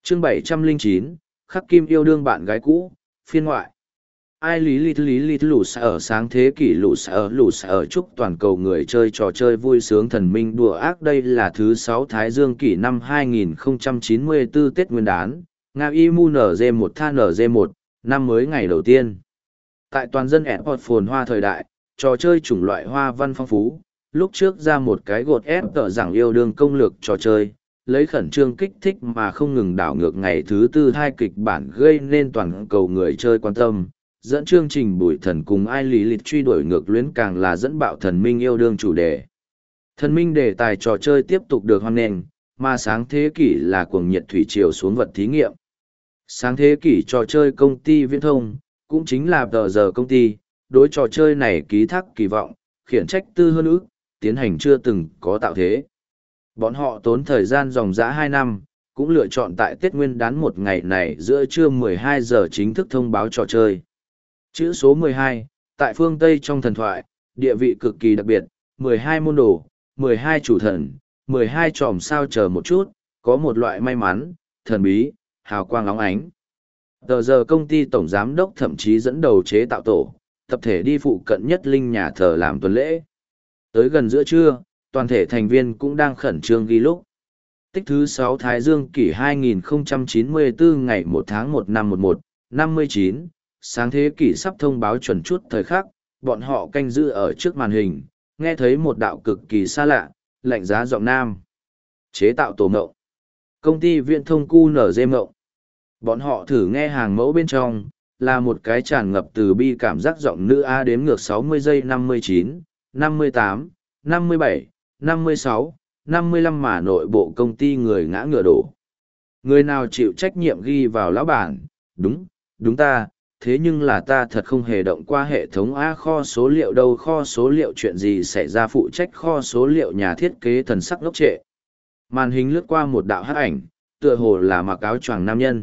Chương 709, Khắc Kim yêu đương bạn gái cũ, phiên ngoại. Ai lý lít lù xa ở sáng thế kỷ lù xa ở chúc toàn cầu người chơi trò chơi vui sướng thần minh đùa ác. Đây là thứ 6 Thái Dương kỷ năm 2094 Tết Nguyên đán, Nga Imu NG1 Tha NG1, năm mới ngày đầu tiên. Tại toàn dân Airport phồn hoa thời đại, trò chơi chủng loại hoa văn phong phú, lúc trước ra một cái gột ép tờ rằng yêu đương công lược trò chơi, lấy khẩn trương kích thích mà không ngừng đảo ngược ngày thứ tư hai kịch bản gây nên toàn cầu người chơi quan tâm. Dẫn chương trình bùi thần cùng ai lý lịch truy đuổi ngược luyến càng là dẫn bạo thần minh yêu đương chủ đề. Thần minh đề tài trò chơi tiếp tục được hoan nghênh, mà sáng thế kỷ là cuồng nhiệt thủy triều xuống vật thí nghiệm. Sáng thế kỷ trò chơi công ty viễn thông, cũng chính là tờ giờ công ty, đối trò chơi này ký thác kỳ vọng, khiển trách tư hơn ước, tiến hành chưa từng có tạo thế. Bọn họ tốn thời gian dòng dã 2 năm, cũng lựa chọn tại Tết Nguyên đán một ngày này giữa trưa 12 giờ chính thức thông báo trò chơi. Chữ số 12, tại phương Tây trong thần thoại, địa vị cực kỳ đặc biệt, 12 môn đồ, 12 chủ thần, 12 chòm sao chờ một chút, có một loại may mắn, thần bí, hào quang óng ánh. Tờ giờ công ty tổng giám đốc thậm chí dẫn đầu chế tạo tổ, tập thể đi phụ cận nhất linh nhà thờ làm tuần lễ. Tới gần giữa trưa, toàn thể thành viên cũng đang khẩn trương ghi lúc. Tích thứ 6 Thái Dương kỷ 2094 ngày 1 tháng 1 năm 11, 59, sáng thế kỷ sắp thông báo chuẩn chút thời khắc, bọn họ canh giữ ở trước màn hình, nghe thấy một đạo cực kỳ xa lạ, lạnh giá giọng nam. Chế tạo tổ mộng. Công ty viễn thông QNZ mộng. Bọn họ thử nghe hàng mẫu bên trong, là một cái tràn ngập từ bi cảm giác giọng nữ A đếm ngược 60 giây 59, 58, 57, 56, 55 mà nội bộ công ty người ngã ngựa đổ. Người nào chịu trách nhiệm ghi vào lão bản, đúng ta, thế nhưng là ta thật không hề động qua hệ thống A kho số liệu đâu, kho số liệu chuyện gì xảy ra, phụ trách kho số liệu nhà thiết kế thần sắc ngốc trệ. Màn hình lướt qua một đạo hắc ảnh, tựa hồ là mặc áo choàng nam nhân.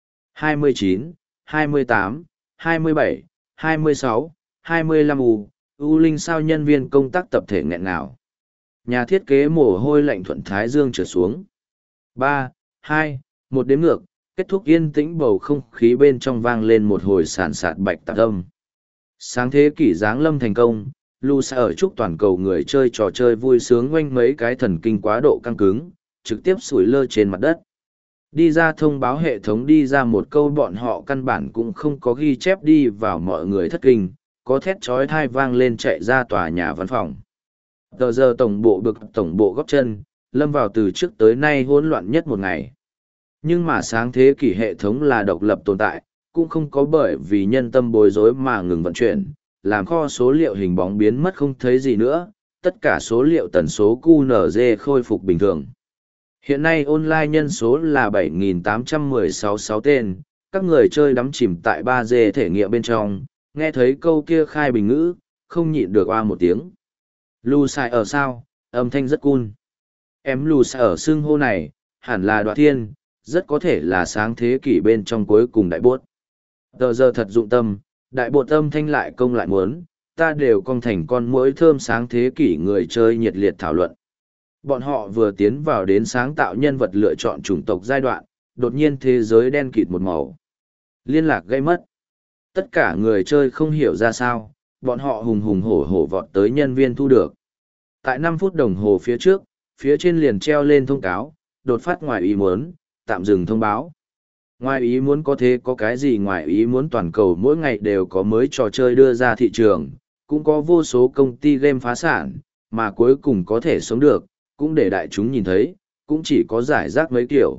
29, 28, 27, 26, 25 U Linh sao nhân viên công tác tập thể nghẹn ngào. Nhà thiết kế mồ hôi lạnh thuận thái dương trượt xuống. 3, 2, 1 đếm ngược, kết thúc yên tĩnh bầu không khí bên trong vang lên một hồi sàn sạt bạch tạc âm. Sáng thế kỷ giáng lâm thành công, Lu sẽ ở chúc toàn cầu người chơi trò chơi vui sướng oanh mấy cái thần kinh quá độ căng cứng, trực tiếp sủi lơ trên mặt đất. Đi ra thông báo hệ thống đi ra một câu bọn họ căn bản cũng không có ghi chép đi vào mọi người thất kinh, có thét chói tai vang lên chạy ra tòa nhà văn phòng. Tờ giờ tổng bộ bực tổng bộ góp chân, lâm vào từ trước tới nay hỗn loạn nhất một ngày. Nhưng mà sáng thế kỷ hệ thống là độc lập tồn tại, cũng không có bởi vì nhân tâm bối rối mà ngừng vận chuyển, làm kho số liệu hình bóng biến mất không thấy gì nữa, tất cả số liệu tần số QNZ khôi phục bình thường. Hiện nay online nhân số là 7.816 tên, các người chơi đắm chìm tại 3D thể nghiệm bên trong, nghe thấy câu kia khai bình ngữ, không nhịn được oa một tiếng. Lù xài ở sao, âm thanh rất cool. Em lù xài ở xưng hô này, hẳn là Đoạ Thiên, rất có thể là sáng thế kỷ bên trong cuối cùng đại bốt. Tờ giờ thật dụng tâm, đại bột âm thanh lại công lại muốn, ta đều cong thành con muỗi thơm sáng thế kỷ người chơi nhiệt liệt thảo luận. Bọn họ vừa tiến vào đến sáng tạo nhân vật lựa chọn chủng tộc giai đoạn, đột nhiên thế giới đen kịt một màu. Liên lạc gây mất. Tất cả người chơi không hiểu ra sao, bọn họ hùng hùng hổ hổ vọt tới nhân viên thu được. Tại 5 phút đồng hồ phía trước, phía trên liền treo lên thông cáo, đột phát ngoài ý muốn, tạm dừng thông báo. Ngoài ý muốn có thế có cái gì ngoài ý muốn, toàn cầu mỗi ngày đều có mới trò chơi đưa ra thị trường, cũng có vô số công ty game phá sản, mà cuối cùng có thể sống được, cũng để đại chúng nhìn thấy, cũng chỉ có giải rác mấy kiểu.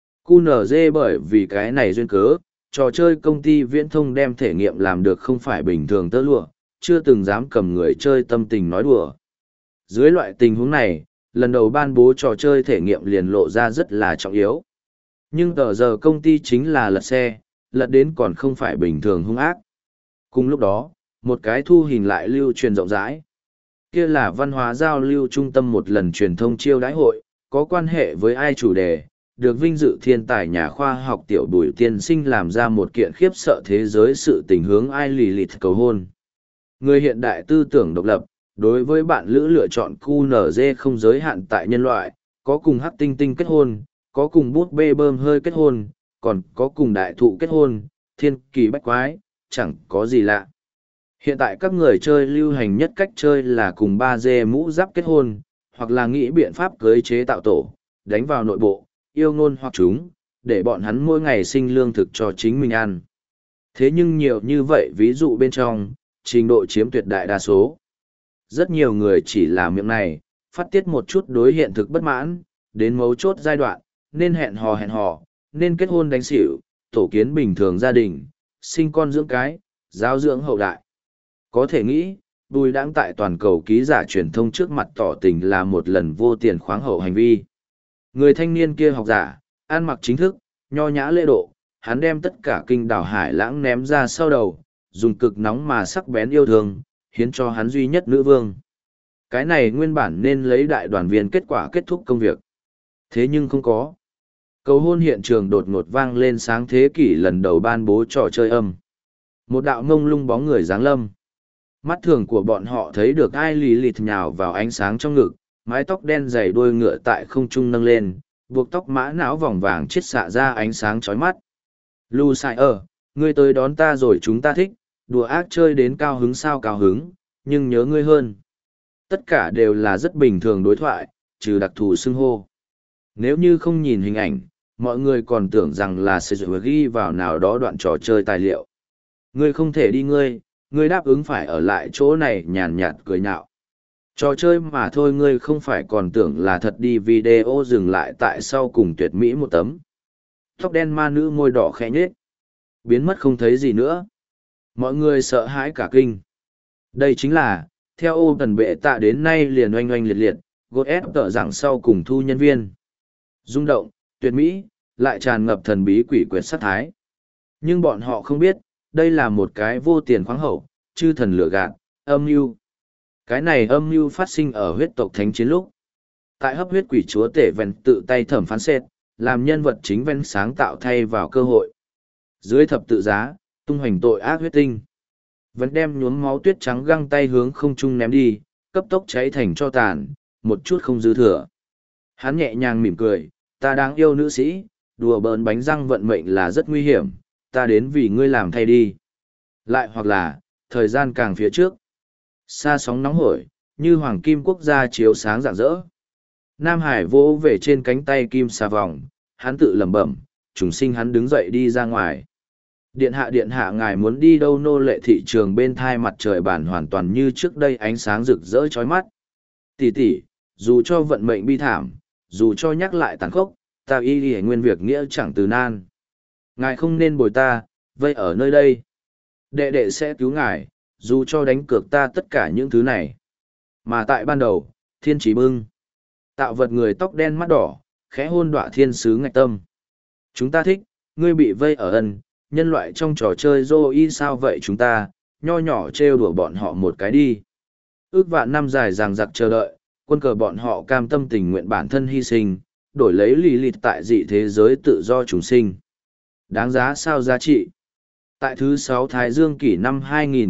QNZ bởi vì cái này duyên cớ, trò chơi công ty viễn thông đem thể nghiệm làm được không phải bình thường tơ lụa, chưa từng dám cầm người chơi tâm tình nói đùa. Dưới loại tình huống này, lần đầu ban bố trò chơi thể nghiệm liền lộ ra rất là trọng yếu. Nhưng tờ giờ công ty chính là lật xe, lật đến còn không phải bình thường hung ác. Cùng lúc đó, một cái thu hình lại lưu truyền rộng rãi. Kia là văn hóa giao lưu trung tâm một lần truyền thông chiêu đãi hội, có quan hệ với ai chủ đề, được vinh dự thiên tài nhà khoa học tiểu Bùi tiên sinh làm ra một kiện khiếp sợ thế giới sự tình hướng ai lì lịt cầu hôn. Người hiện đại tư tưởng độc lập, đối với bạn lữ lựa chọn QNZ không giới hạn tại nhân loại, có cùng hắc tinh tinh kết hôn, có cùng bút bê bơm hơi kết hôn, còn có cùng đại thụ kết hôn, thiên kỳ bách quái, chẳng có gì lạ. Hiện tại các người chơi lưu hành nhất cách chơi là cùng 3D mũ giáp kết hôn, hoặc là nghĩ biện pháp cưới chế tạo tổ, đánh vào nội bộ, yêu ngôn hoặc chúng, để bọn hắn mỗi ngày sinh lương thực cho chính mình ăn. Thế nhưng nhiều như vậy ví dụ bên trong, trình độ chiếm tuyệt đại đa số. Rất nhiều người chỉ làm miệng này, phát tiết một chút đối hiện thực bất mãn, đến mấu chốt giai đoạn, nên hẹn hò, nên kết hôn đánh xỉu, tổ kiến bình thường gia đình, sinh con dưỡng cái, giáo dưỡng hậu đại. Có thể nghĩ, Bùi Đãng tại toàn cầu ký giả truyền thông trước mặt tỏ tình là một lần vô tiền khoáng hậu hành vi. Người thanh niên kia học giả, ăn mặc chính thức, nho nhã lễ độ, hắn đem tất cả kinh đảo hải lãng ném ra sau đầu, dùng cực nóng mà sắc bén yêu thương, hiến cho hắn duy nhất nữ vương. Cái này nguyên bản nên lấy đại đoàn viên kết quả kết thúc công việc. Thế nhưng không có. Cầu hôn hiện trường đột ngột vang lên sáng thế kỷ lần đầu ban bố trò chơi âm. Một đạo ngông lung bóng người giáng lâm. Mắt thường của bọn họ thấy được ai lì lịt nhào vào ánh sáng trong ngực, mái tóc đen dày đuôi ngựa tại không trung nâng lên, buộc tóc mã não vòng vàng chiết xạ ra ánh sáng chói mắt. Lu Sai ngươi tới đón ta rồi chúng ta thích, đùa ác chơi đến cao hứng sao cao hứng, nhưng nhớ ngươi hơn. Tất cả đều là rất bình thường đối thoại, trừ đặc thù xưng hô. Nếu như không nhìn hình ảnh, mọi người còn tưởng rằng là sẽ ghi vào nào đó đoạn trò chơi tài liệu. Ngươi không thể đi ngươi đáp ứng phải ở lại chỗ này nhàn nhạt cười nhạo. Trò chơi mà thôi ngươi không phải còn tưởng là thật đi video dừng lại tại sau cùng tuyệt mỹ một tấm. Tóc đen ma nữ môi đỏ khẽ nhết. Biến mất không thấy gì nữa. Mọi người sợ hãi cả kinh. Đây chính là, theo ô tần bệ tạ đến nay liền oanh oanh liệt liệt, gột ép tợ giảng sau cùng thu nhân viên. Rung động, tuyệt mỹ, lại tràn ngập thần bí quỷ quyệt sát thái. Nhưng bọn họ không biết, đây là một cái vô tiền khoáng hậu, chư thần lửa gạt, âm mưu. Cái này âm mưu phát sinh ở huyết tộc thánh chiến lúc. Tại hấp huyết quỷ chúa tể Ven tự tay thẩm phán xét, làm nhân vật chính Ven sáng tạo thay vào cơ hội. Dưới thập tự giá, tung hoành tội ác huyết tinh. Vẫn đem nhuốm máu tuyết trắng găng tay hướng không trung ném đi, cấp tốc cháy thành cho tàn, một chút không dư thừa. Hắn nhẹ nhàng mỉm cười, ta đáng yêu nữ sĩ, đùa bỡn bánh răng vận mệnh là rất nguy hiểm, ta đến vì ngươi làm thay đi. Lại hoặc là, thời gian càng phía trước. Xa sóng nóng hổi, như hoàng kim quốc gia chiếu sáng rạng rỡ. Nam Hải vỗ về trên cánh tay kim xà vòng, hắn tự lẩm bẩm, trùng sinh hắn đứng dậy đi ra ngoài. Điện hạ ngài muốn đi đâu nô lệ thị trường bên thai mặt trời bản hoàn toàn như trước đây ánh sáng rực rỡ chói mắt. Tỷ tỷ, dù cho vận mệnh bi thảm, dù cho nhắc lại tàn khốc, ta y y nguyên việc nghĩa chẳng từ nan. Ngài không nên bồi ta, vây ở nơi đây. Đệ đệ sẽ cứu ngài, dù cho đánh cược ta tất cả những thứ này. Mà tại ban đầu, thiên trí bưng. Tạo vật người tóc đen mắt đỏ, khẽ hôn đọa thiên sứ ngạch tâm. Chúng ta thích, ngươi bị vây ở ân, nhân loại trong trò chơi dô y sao vậy chúng ta, nho nhỏ trêu đùa bọn họ một cái đi. Ước vạn năm dài ràng giặc chờ đợi, quân cờ bọn họ cam tâm tình nguyện bản thân hy sinh, đổi lấy lì lịt tại dị thế giới tự do chúng sinh. Đáng giá sao giá trị? Tại thứ 6 Thái Dương kỷ năm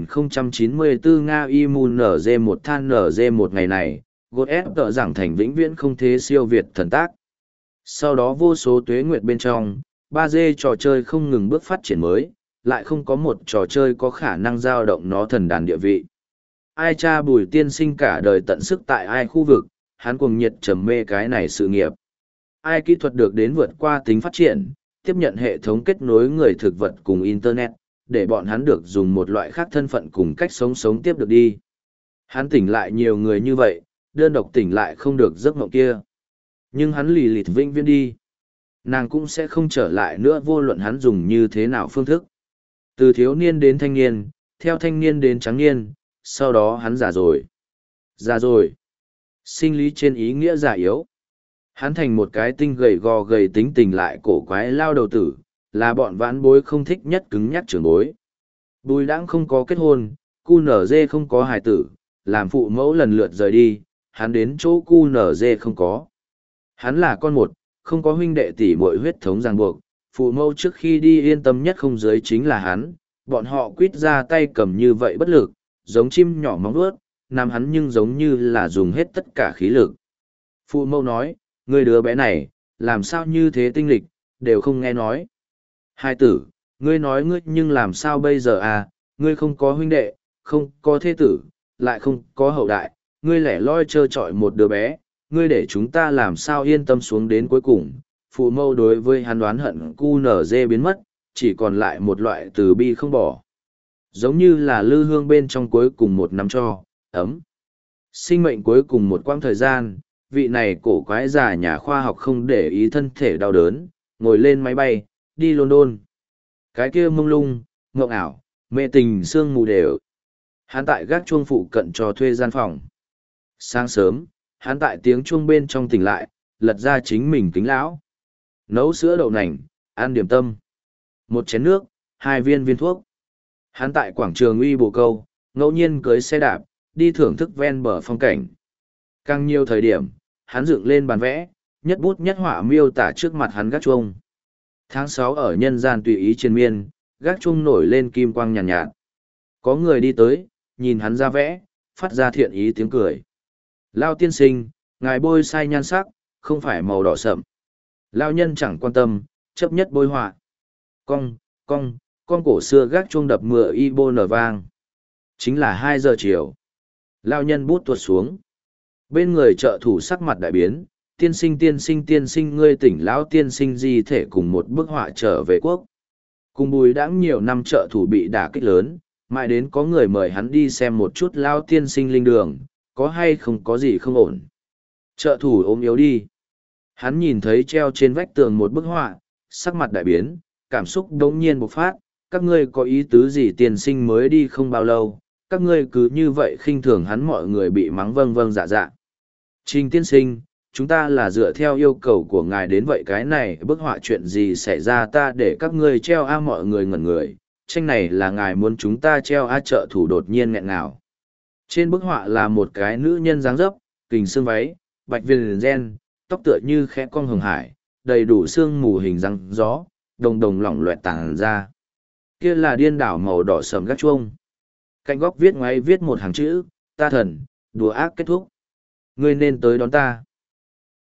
2094 Nga Imun NG1 than NG1 ngày này, gột ép tợ giảng thành vĩnh viễn không thế siêu việt thần tác. Sau đó vô số tuế nguyệt bên trong, 3D trò chơi không ngừng bước phát triển mới, lại không có một trò chơi có khả năng giao động nó thần đàn địa vị. Ai cha Bùi tiên sinh cả đời tận sức tại ai khu vực, hắn cuồng nhiệt trầm mê cái này sự nghiệp. Ai kỹ thuật được đến vượt qua tính phát triển, tiếp nhận hệ thống kết nối người thực vật cùng Internet, để bọn hắn được dùng một loại khác thân phận cùng cách sống tiếp được đi. Hắn tỉnh lại nhiều người như vậy, đơn độc tỉnh lại không được giấc mộng kia. Nhưng hắn lì lịt vĩnh viễn đi. Nàng cũng sẽ không trở lại nữa vô luận hắn dùng như thế nào phương thức. Từ thiếu niên đến thanh niên, theo thanh niên đến trắng niên, sau đó hắn già rồi. Già rồi. Sinh lý trên ý nghĩa già yếu. Hắn thành một cái tinh gầy gò gầy tính tình lại cổ quái lao đầu tử, là bọn vãn bối không thích nhất cứng nhắc trưởng bối. Bùi Đãng không có kết hôn, cu nở dê không có hài tử, làm phụ mẫu lần lượt rời đi, hắn đến chỗ cu nở dê không có. Hắn là con một, không có huynh đệ tỷ muội huyết thống ràng buộc, phụ mẫu trước khi đi yên tâm nhất không dưới chính là hắn, bọn họ quýt ra tay cầm như vậy bất lực, giống chim nhỏ móng vuốt, nằm hắn nhưng giống như là dùng hết tất cả khí lực. Phụ mẫu nói, người đứa bé này, làm sao như thế tinh lịch, đều không nghe nói. Hai tử, ngươi nói ngươi nhưng làm sao bây giờ à, ngươi không có huynh đệ, không có thế tử, lại không có hậu đại, ngươi lẻ loi trơ trọi một đứa bé, ngươi để chúng ta làm sao yên tâm xuống đến cuối cùng. Phụ mâu đối với hắn đoán hận cu nở dê biến mất, chỉ còn lại một loại từ bi không bỏ. Giống như là lư hương bên trong cuối cùng một năm cho, ấm. Sinh mệnh cuối cùng một quãng thời gian, vị này cổ quái già nhà khoa học không để ý thân thể đau đớn, ngồi lên máy bay, đi London. Cái kia mông lung, ngộng ảo, mê tình sương mù đều. Hắn tại gác chuông phụ cận cho thuê gian phòng. Sáng sớm, hắn tại tiếng chuông bên trong tỉnh lại, lật ra chính mình kính lão. Nấu sữa đậu nành, ăn điểm tâm. Một chén nước, 2 viên viên thuốc. Hắn tại quảng trường uy bồ câu, ngẫu nhiên cưới xe đạp, đi thưởng thức ven bờ phong cảnh. Càng nhiều thời điểm, hắn dựng lên bàn vẽ, nhất bút nhất họa miêu tả trước mặt hắn gác chuông. Tháng 6 ở nhân gian tùy ý triền miên, gác chuông nổi lên kim quang nhàn nhạt. Có người đi tới, nhìn hắn ra vẽ, phát ra thiện ý tiếng cười. Lao tiên sinh, ngài bôi sai nhan sắc, không phải màu đỏ sậm. Lao nhân chẳng quan tâm, chấp nhất bôi họa. Con cổ xưa gác chuông đập mưa y bô nở vang. Chính là 2 giờ chiều. Lao nhân bút tuột xuống. Bên người trợ thủ sắc mặt đại biến, tiên sinh ngươi tỉnh lão tiên sinh di thể cùng một bức họa trở về quốc. Cùng Bùi Đãng nhiều năm trợ thủ bị đả kích lớn, mãi đến có người mời hắn đi xem một chút lao tiên sinh linh đường, có hay không có gì không ổn. Trợ thủ ốm yếu đi. Hắn nhìn thấy treo trên vách tường một bức họa, sắc mặt đại biến, cảm xúc đống nhiên bộc phát, các ngươi có ý tứ gì tiên sinh mới đi không bao lâu, các ngươi cứ như vậy khinh thường hắn mọi người bị mắng vâng vâng dạ dạ. Trình tiên sinh, chúng ta là dựa theo yêu cầu của ngài đến vậy cái này bức họa chuyện gì xảy ra ta để các ngươi treo a mọi người ngẩn người, tranh này là ngài muốn chúng ta treo a trợ thủ đột nhiên nghẹn ngào. Trên bức họa là một cái nữ nhân dáng dấp, kình xương váy, bạch viền gen, tóc tựa như khẽ cong hồng hải, đầy đủ xương mù hình răng gió, đồng đồng lỏng loẹt tàng ra. Kia là điên đảo màu đỏ sầm gác chuông. Cạnh góc viết ngoáy viết một hàng chữ, ta thần, đùa ác kết thúc. Ngươi nên tới đón ta.